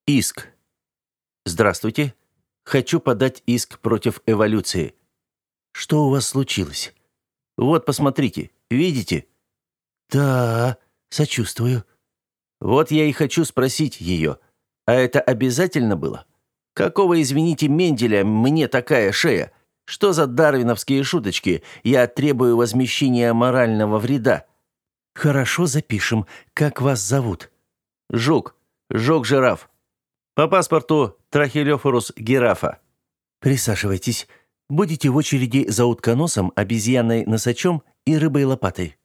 Иск. Здравствуйте. Хочу подать иск против эволюции. Что у вас случилось? Вот, посмотрите. Видите? Да, сочувствую. Вот я и хочу спросить ее. А это обязательно было? Какого, извините, Менделя мне такая шея? Что за дарвиновские шуточки? Я требую возмещения морального вреда. Хорошо, запишем. Как вас зовут? Жук. Жук-жираф. По паспорту Трахелёфорус гирафа. Присаживайтесь. Будете в очереди за утконосом, обезьяной-носачом и рыбой-лопатой.